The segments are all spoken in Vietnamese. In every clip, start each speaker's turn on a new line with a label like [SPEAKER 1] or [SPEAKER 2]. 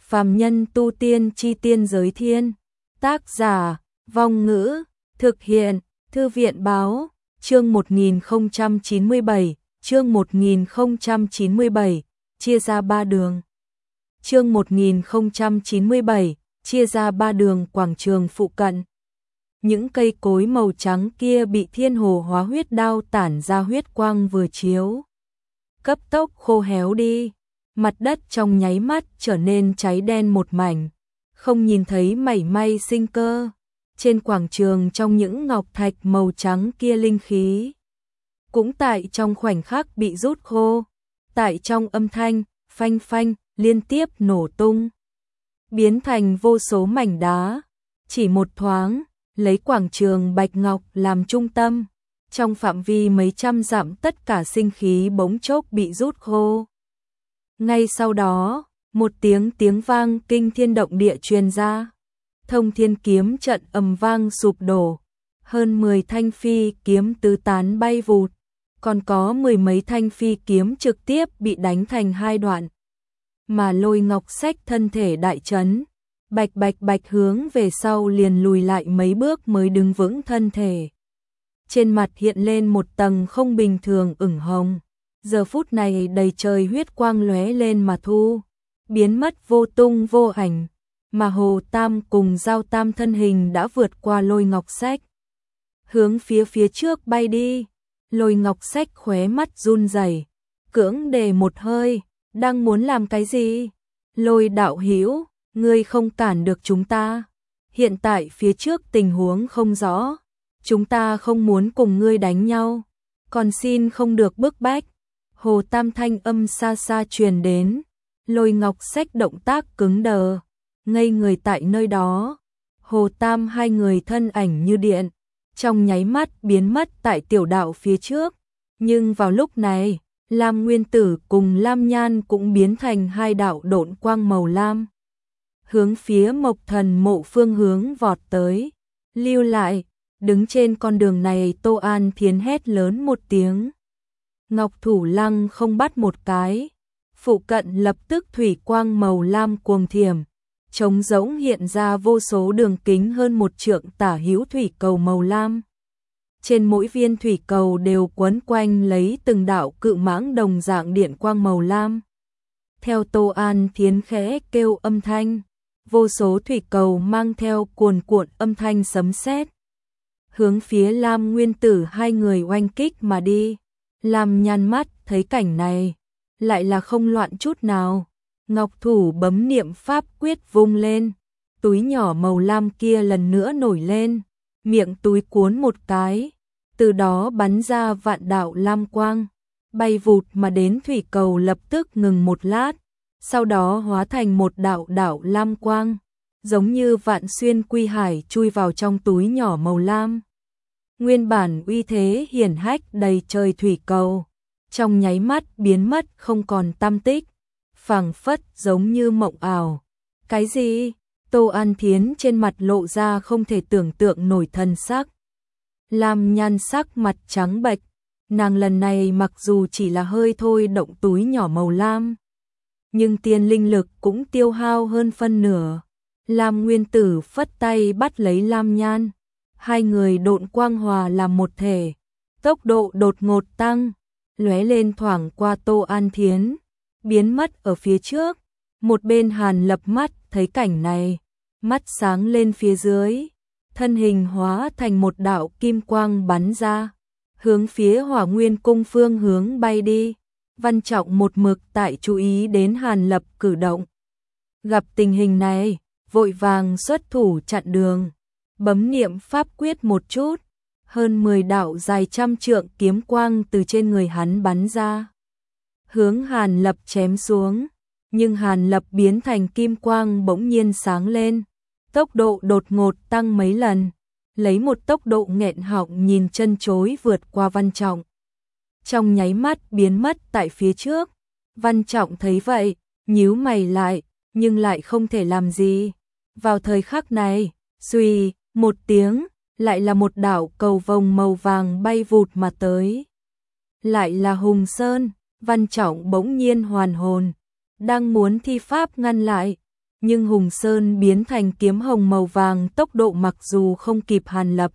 [SPEAKER 1] Phàm nhân tu tiên chi tiên giới thiên. Tác giả, Vong Ngữ, thực hiện, Thư viện báo, chương 1097, chương 1097, chia ra ba đường. Chương 1097, chia ra ba đường quảng trường phụ cận. Những cây cối màu trắng kia bị thiên hồ hóa huyết đao tản ra huyết quang vừa chiếu, cấp tốc khô héo đi. Mặt đất trong nháy mắt trở nên cháy đen một mảnh, không nhìn thấy mảy may sinh cơ. Trên quảng trường trong những ngọc thạch màu trắng kia linh khí cũng tại trong khoảnh khắc bị rút khô, tại trong âm thanh phanh phanh liên tiếp nổ tung, biến thành vô số mảnh đá. Chỉ một thoáng, lấy quảng trường bạch ngọc làm trung tâm, trong phạm vi mấy trăm dặm tất cả sinh khí bỗng chốc bị rút khô. Ngay sau đó, một tiếng vang kinh thiên động địa truyền ra. Thông thiên kiếm trận ầm vang sụp đổ, hơn 10 thanh phi kiếm tứ tán bay vụt, còn có mười mấy thanh phi kiếm trực tiếp bị đánh thành hai đoạn. Mà Lôi Ngọc Sách thân thể đại chấn, bạch bạch bạch hướng về sau liền lùi lại mấy bước mới đứng vững thân thể. Trên mặt hiện lên một tầng không bình thường ửng hồng. Giờ phút này đầy trời huyết quang lóe lên mà thu, biến mất vô tung vô ảnh, mà Hồ Tam cùng Giao Tam thân hình đã vượt qua Lôi Ngọc Sách, hướng phía trước bay đi. Lôi Ngọc Sách khóe mắt run rẩy, cưỡng đề một hơi, đang muốn làm cái gì? Lôi đạo hữu, ngươi không cản được chúng ta. Hiện tại phía trước tình huống không rõ, chúng ta không muốn cùng ngươi đánh nhau, còn xin không được bức bách. Hồ Tam thanh âm xa xa truyền đến. Lôi Ngọc Sách động tác cứng đờ, ngây người tại nơi đó. Hồ Tam hai người thân ảnh như điện, trong nháy mắt biến mất tại tiểu đạo phía trước. Nhưng vào lúc này, Lam Nguyên Tử cùng Lam Nhan cũng biến thành hai đạo độn quang màu lam, hướng phía Mộc Thần mộ phương hướng vọt tới. Lưu lại, đứng trên con đường này. Tô An Thiến hét lớn một tiếng. Ngọc Thủ Lăng không bắt một cái, phụ cận lập tức thủy quang màu lam cuồng thiểm, trống rỗng hiện ra vô số đường kính hơn một trượng tả hữu thủy cầu màu lam. Trên mỗi viên thủy cầu đều quấn quanh lấy từng đạo cự mãng đồng dạng điện quang màu lam. Theo Tô An Thiến khẽ kêu âm thanh, vô số thủy cầu mang theo cuồn cuộn âm thanh sấm sét, hướng phía Lam Nguyên Tử hai người oanh kích mà đi. Lam Nhan mắt thấy cảnh này, lại là không loạn chút nào. Ngọc thủ bấm niệm pháp quyết vung lên, túi nhỏ màu lam kia lần nữa nổi lên, miệng túi cuốn một cái, từ đó bắn ra vạn đạo lam quang, bay vụt mà đến thủy cầu lập tức ngừng một lát, sau đó hóa thành một đạo đạo lam quang, giống như vạn xuyên quy hải chui vào trong túi nhỏ màu lam. Nguyên bản uy thế hiển hách đầy trời thủy cầu, trong nháy mắt biến mất không còn tăm tích, phảng phất giống như mộng ảo. Cái gì? Tô An Thiến trên mặt lộ ra không thể tưởng tượng nổi thần sắc. Lam Nhan sắc mặt trắng bệch, nàng lần này mặc dù chỉ là hơi thôi động túi nhỏ màu lam, nhưng tiên linh lực cũng tiêu hao hơn phân nửa. Lam Nguyên Tử phất tay bắt lấy Lam Nhan, hai người độn quang hòa làm một thể, tốc độ đột ngột tăng, lóe lên thoảng qua Tô An Thiến, biến mất ở phía trước. Một bên Hàn Lập mắt thấy cảnh này, mắt sáng lên phía dưới, thân hình hóa thành một đạo kim quang bắn ra, hướng phía Hỏa Nguyên cung phương hướng bay đi. Văn Trọng một mực tại chú ý đến Hàn Lập cử động, gặp tình hình này, vội vàng xuất thủ chặn đường, bấm niệm pháp quyết một chút, hơn 10 đạo dài trăm trượng kiếm quang từ trên người hắn bắn ra, hướng Hàn Lập chém xuống. Nhưng Hàn Lập biến thành kim quang bỗng nhiên sáng lên, tốc độ đột ngột tăng mấy lần, lấy một tốc độ nghẹn họng nhìn chân chối vượt qua Văn Trọng, trong nháy mắt biến mất tại phía trước. Văn Trọng thấy vậy, nhíu mày lại, nhưng lại không thể làm gì. Vào thời khắc này, xuy một tiếng, lại là một đạo cầu vồng màu vàng bay vụt mà tới. Lại là Hùng Sơn. Văn Trọng bỗng nhiên hoàn hồn, đang muốn thi pháp ngăn lại, Nhưng Hùng Sơn biến thành kiếm hồng màu vàng tốc độ mặc dù không kịp Hàn Lập,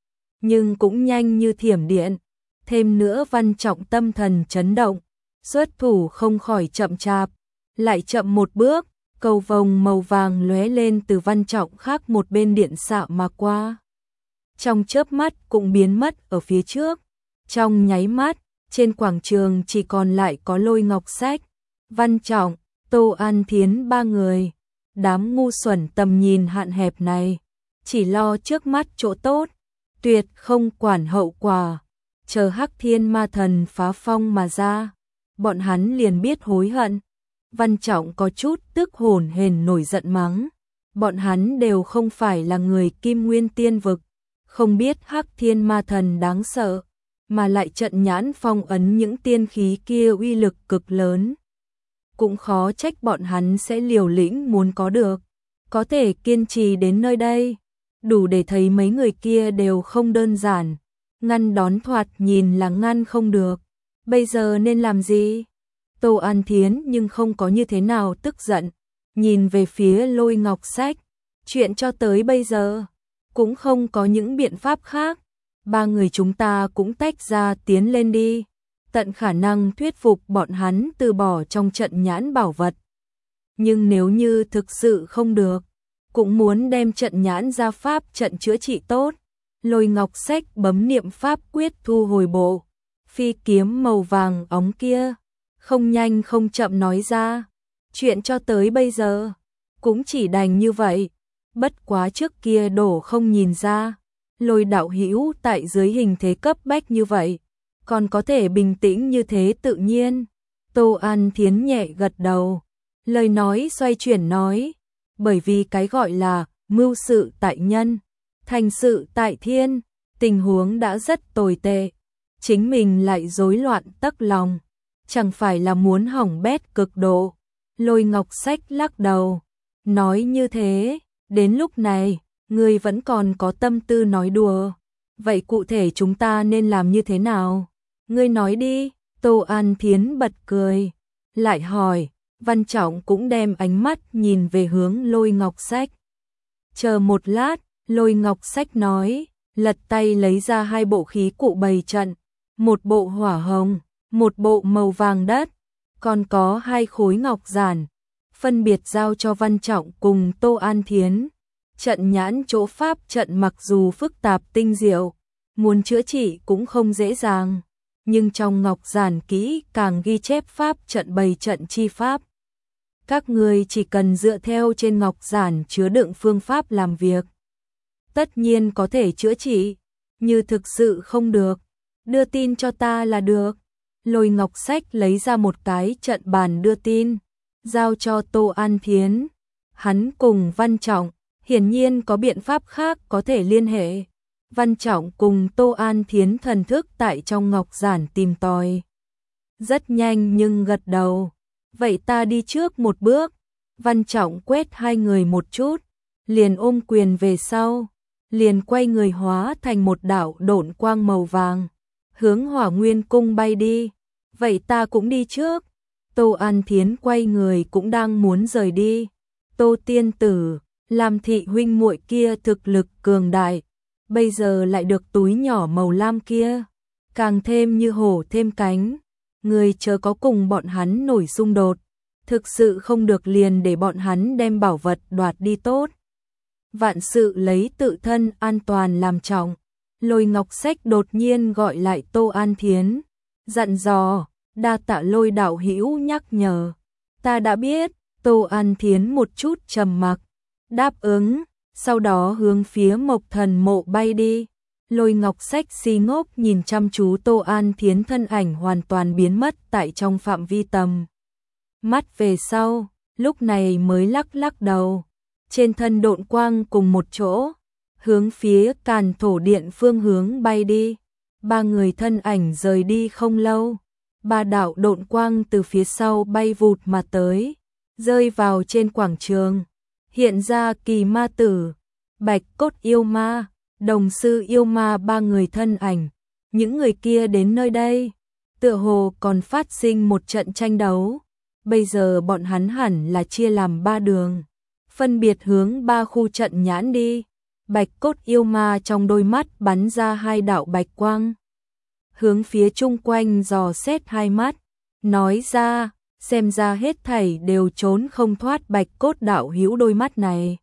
[SPEAKER 1] nhưng cũng nhanh như thiểm điện. Thêm nữa Văn Trọng tâm thần chấn động, xuất thủ không khỏi chậm chạp, lại chậm một bước, cầu vồng màu vàng lóe lên từ Văn Trọng khác một bên điện xạ mà qua. Trong chớp mắt cũng biến mất ở phía trước. Trong nháy mắt, trên quảng trường chỉ còn lại có Lôi Ngọc Sách, Văn Trọng, Tô An Thiến ba người. Đám ngu xuẩn tầm nhìn hạn hẹp này, chỉ lo trước mắt chỗ tốt, tuyệt không quản hậu quả. Chờ Hắc Thiên Ma Thần phá phong mà ra, bọn hắn liền biết hối hận. Văn Trọng có chút tức hổn hển nổi giận mắng. Bọn hắn đều không phải là người Kim Nguyên Tiên Vực, không biết Hắc Thiên Ma Thần đáng sợ, mà lại trận nhãn phong ấn những tiên khí kia uy lực cực lớn. Cũng khó trách bọn hắn sẽ liều lĩnh muốn có được, có thể kiên trì đến nơi đây, đủ để thấy mấy người kia đều không đơn giản. Ngăn đón thoạt nhìn là ngăn không được, bây giờ nên làm gì? Tô An Thiến nhưng không có như thế nào tức giận, nhìn về phía Lôi Ngọc Sách, chuyện cho tới bây giờ, cũng không có những biện pháp khác, ba người chúng ta cũng tách ra tiến lên đi, tận khả năng thuyết phục bọn hắn từ bỏ trong trận nhãn bảo vật. Nhưng nếu như thực sự không được, cũng muốn đem trận nhãn ra pháp trận chữa trị tốt. Lôi Ngọc Sách bấm niệm pháp quyết thu hồi bộ phi kiếm màu vàng óng kia, không nhanh không chậm nói ra, chuyện cho tới bây giờ cũng chỉ đành như vậy, bất quá trước kia đổ không nhìn ra, Lôi đạo hữu tại dưới hình thế cấp bách như vậy, còn có thể bình tĩnh như thế tự nhiên. Tô An Thiến nhẹ gật đầu, lời nói xoay chuyển nói, bởi vì cái gọi là mưu sự tại nhân, thành sự tại thiên, tình huống đã rất tồi tệ, chính mình lại rối loạn tấc lòng, chẳng phải là muốn hỏng bét cực độ. Lôi Ngọc Sách lắc đầu, nói như thế, đến lúc này, ngươi vẫn còn có tâm tư nói đùa, vậy cụ thể chúng ta nên làm như thế nào? Ngươi nói đi. Tô An Thiến bật cười, lại hỏi. Văn Trọng cũng đem ánh mắt nhìn về hướng Lôi Ngọc Sách. Chờ một lát, Lôi Ngọc Sách nói, lật tay lấy ra hai bộ khí cụ bày trận, một bộ hỏa hồng, một bộ màu vàng đất, còn có hai khối ngọc giản, phân biệt giao cho Văn Trọng cùng Tô An Thiến. Trận nhãn chỗ pháp trận mặc dù phức tạp tinh diệu, muốn chữa trị cũng không dễ dàng, nhưng trong ngọc giản kỹ càng ghi chép pháp trận bày trận chi pháp. Các người chỉ cần dựa theo trên ngọc giản chứa đựng phương pháp làm việc, tất nhiên có thể chữa trị, như thực sự không được, đưa tin cho ta là được. Lôi Ngọc Sách lấy ra một cái trận bàn đưa tin, giao cho Tô An Thiến. Hắn cùng Văn Trọng hiển nhiên có biện pháp khác có thể liên hệ. Văn Trọng cùng Tô An Thiến thần thức tại trong ngọc giản tìm tòi. Rất nhanh nhưng gật đầu. Vậy ta đi trước một bước. Văn Trọng quét hai người một chút, liền ôm quyền về sau, liền quay người hóa thành một đạo độn quang màu vàng, hướng Hỏa Nguyên Cung bay đi. Vậy ta cũng đi trước. Tô An Thiến quay người cũng đang muốn rời đi. Tô tiên tử, làm thị huynh muội kia thực lực cường đại, bây giờ lại được túi nhỏ màu lam kia, càng thêm như hổ thêm cánh. Người chớ có cùng bọn hắn nổi xung đột, thực sự không được liền để bọn hắn đem bảo vật đoạt đi tốt. Vạn sự lấy tự thân an toàn làm trọng. Lôi Ngọc Sách đột nhiên gọi lại Tô An Thiến, dặn dò, đa tạ Lôi đạo hữu nhắc nhở. Ta đã biết. Tô An Thiến một chút trầm mặc, đáp ứng, sau đó hướng phía Mộc Thần mộ bay đi. Lôi Ngọc Sách si ngốc nhìn chăm chú Tô An Thiến, thân ảnh hoàn toàn biến mất tại trong phạm vi tầm mắt về sau, lúc này mới lắc lắc đầu, trên thân độn quang cùng một chỗ, hướng phía Càn Thổ Điện phương hướng bay đi. Ba người thân ảnh rời đi không lâu, ba đạo độn quang từ phía sau bay vụt mà tới, rơi vào trên quảng trường, hiện ra Kỳ Ma Tử, Bạch Cốt Yêu Ma, Đồng Sư Yêu Ma ba người thân ảnh. Những người kia đến nơi đây, tựa hồ còn phát sinh một trận tranh đấu, bây giờ bọn hắn hẳn là chia làm ba đường. phân biệt hướng 3 khu trận nhãn đi. Bạch cốt yêu ma trong đôi mắt bắn ra 2 đạo bạch quang, hướng phía chung quanh dò xét 2 mắt, nói ra, xem ra hết thảy đều trốn không thoát Bạch cốt đạo hữu đôi mắt này.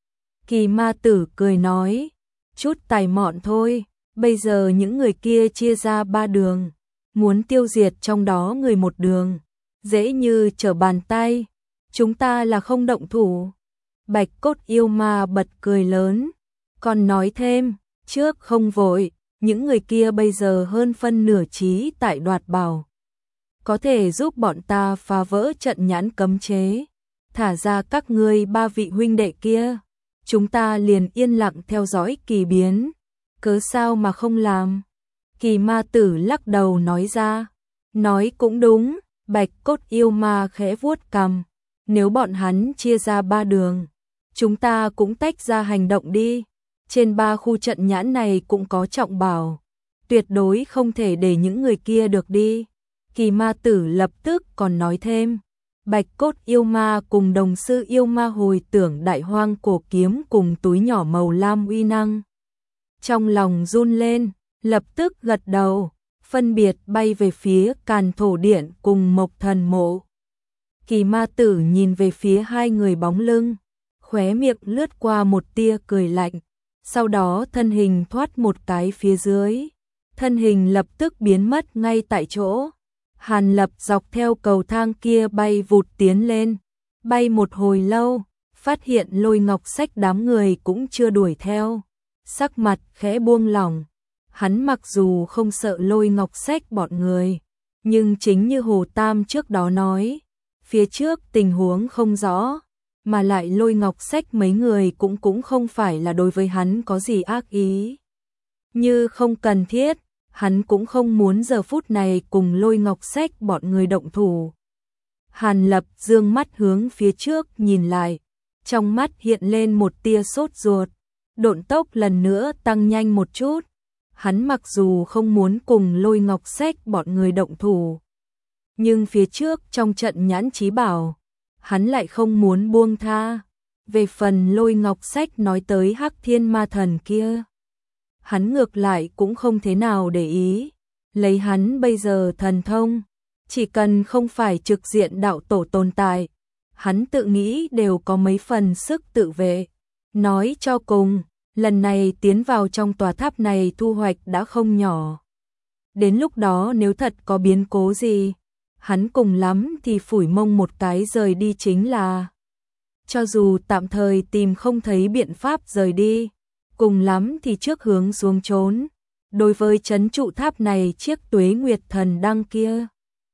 [SPEAKER 1] Kỳ ma tử cười nói, chút tài mọn thôi, bây giờ những người kia chia ra 3 đường, muốn tiêu diệt trong đó người một đường, dễ như trở bàn tay, chúng ta là không động thủ. Bạch cốt yêu ma bật cười lớn, còn nói thêm, trước không vội, những người kia bây giờ hơn phân nửa trí tại đoạt bảo, có thể giúp bọn ta phá vỡ trận nhãn cấm chế, thả ra các ngươi 3 vị huynh đệ kia, chúng ta liền yên lặng theo dõi kỳ biến, cớ sao mà không làm. Kỳ ma tử lắc đầu nói ra, nói cũng đúng. Bạch cốt yêu ma khẽ vuốt cằm, nếu bọn hắn chia ra 3 đường, chúng ta cũng tách ra hành động đi, trên 3 khu trận nhãn này cũng có trọng bảo, tuyệt đối không thể để những người kia được đi. Kỳ ma tử lập tức còn nói thêm, Bạch cốt yêu ma cùng đồng sư yêu ma hồi tưởng đại hoang cổ kiếm cùng túi nhỏ màu lam uy năng. Trong lòng run lên, lập tức gật đầu, phân biệt bay về phía Càn Thổ Điện cùng Mộc Thần Mộ. Kỳ ma tử nhìn về phía 2 người bóng lưng, khóe miệng lướt qua một tia cười lạnh, sau đó thân hình thoát một cái phía dưới, thân hình lập tức biến mất ngay tại chỗ. Hàn Lập dọc theo cầu thang kia bay vụt tiến lên, bay một hồi lâu, phát hiện Lôi Ngọc Sách đám người cũng chưa đuổi theo, sắc mặt khẽ buông lỏng. Hắn mặc dù không sợ Lôi Ngọc Sách bọn người, nhưng chính như Hồ Tam trước đó nói, phía trước tình huống không rõ, mà lại Lôi Ngọc Sách mấy người cũng không phải là đối với hắn có gì ác ý. Như không cần thiết, hắn cũng không muốn giờ phút này cùng Lôi Ngọc Sách bọn người động thủ. Hàn Lập dương mắt hướng phía trước nhìn lại, trong mắt hiện lên một tia sốt ruột, độn tốc lần nữa tăng nhanh một chút. Hắn mặc dù không muốn cùng Lôi Ngọc Sách bọn người động thủ, nhưng phía trước trong trận nhãn chí bảo, hắn lại không muốn buông tha. Về phần Lôi Ngọc Sách nói tới Hắc Thiên Ma Thần kia, hắn ngược lại cũng không thế nào để ý, lấy hắn bây giờ thần thông, chỉ cần không phải trực diện đạo tổ tồn tại, hắn tự nghĩ đều có mấy phần sức tự vệ. Nói cho cùng, lần này tiến vào trong tòa tháp này thu hoạch đã không nhỏ. Đến lúc đó nếu thật có biến cố gì, hắn cùng lắm thì phủi mông một cái rời đi chính là. Cho dù tạm thời tìm không thấy biện pháp rời đi, cùng lắm thì trước hướng xuống trốn. Đối với trấn trụ tháp này chiếc Tuế Nguyệt Thần Đăng kia,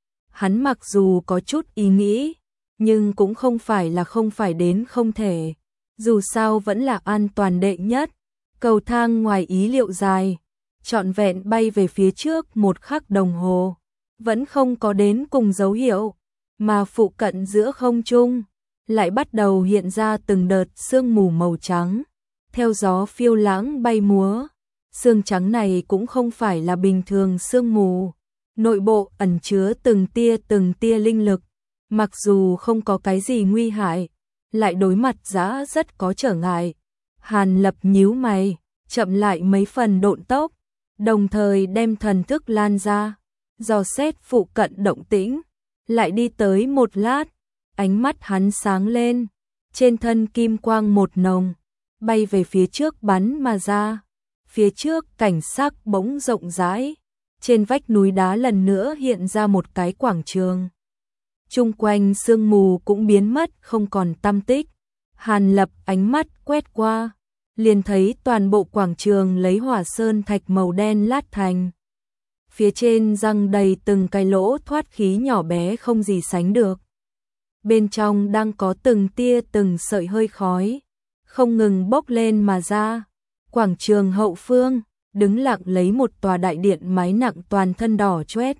[SPEAKER 1] hắn mặc dù có chút ý nghĩ, nhưng cũng không phải là không phải đến không thể. Dù sao vẫn là an toàn đệ nhất. Cầu thang ngoài ý liệu dài, trọn vẹn bay về phía trước 1 khắc đồng hồ, vẫn không có đến cùng dấu hiệu, mà phụ cận giữa không trung lại bắt đầu hiện ra từng đợt sương mù màu trắng, theo gió phiêu lãng bay múa. Sương trắng này cũng không phải là bình thường sương mù, nội bộ ẩn chứa từng tia linh lực, mặc dù không có cái gì nguy hại, lại đối mặt giá rất có trở ngại. Hàn Lập nhíu mày, chậm lại mấy phần độn tốc, đồng thời đem thần thức lan ra, dò xét phụ cận động tĩnh, lại đi tới một lát, ánh mắt hắn sáng lên, trên thân kim quang một nồng, bay về phía trước bắn mà ra. Phía trước cảnh sắc bỗng rộng rãi, trên vách núi đá lần nữa hiện ra một cái quảng trường. Chung quanh sương mù cũng biến mất không còn tăm tích. Hàn Lập ánh mắt quét qua, liền thấy toàn bộ quảng trường lấy hỏa sơn thạch màu đen lát thành. Phía trên răng đầy từng cái lỗ thoát khí nhỏ bé không gì sánh được. Bên trong đang có từng tia từng sợi hơi khói, không ngừng bốc lên mà ra. Quảng trường hậu phương, đứng lặng lấy một tòa đại điện mái nặng toàn thân đỏ chóét.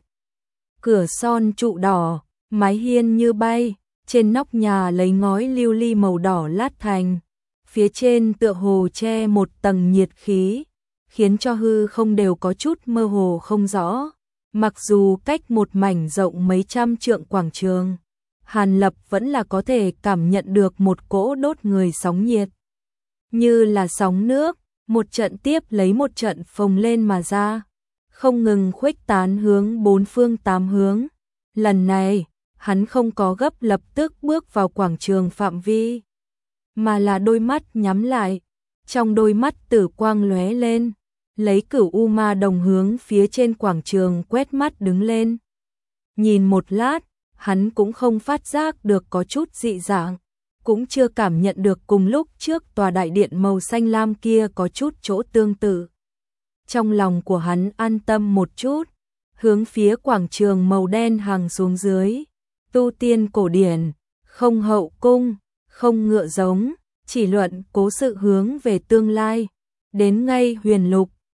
[SPEAKER 1] Cửa son trụ đỏ, mái hiên như bay, trên nóc nhà lấy ngói lưu ly màu đỏ lát thành. Phía trên tựa hồ che một tầng nhiệt khí, khiến cho hư không đều có chút mơ hồ không rõ. Mặc dù cách một mảnh rộng mấy trăm trượng quảng trường, Hàn Lập vẫn là có thể cảm nhận được một cỗ đốt người sóng nhiệt. Như là sóng nước, một trận tiếp lấy một trận phồng lên mà ra, không ngừng khuếch tán hướng bốn phương tám hướng. Lần này, hắn không có gấp lập tức bước vào quảng trường phạm vi, mà là đôi mắt nhắm lại, trong đôi mắt tử quang lóe lên, lấy Cửu U Ma Đồng hướng phía trên quảng trường quét mắt đứng lên. Nhìn một lát, hắn cũng không phát giác được có chút dị dạng, cũng chưa cảm nhận được cùng lúc trước tòa đại điện màu xanh lam kia có chút chỗ tương tự. Trong lòng của hắn an tâm một chút, hướng phía quảng trường màu đen hàng xuống dưới. Tu tiên cổ điển, không hậu cung, không ngựa giống, chỉ luận cố sự hướng về tương lai. Đến ngay huyền lục,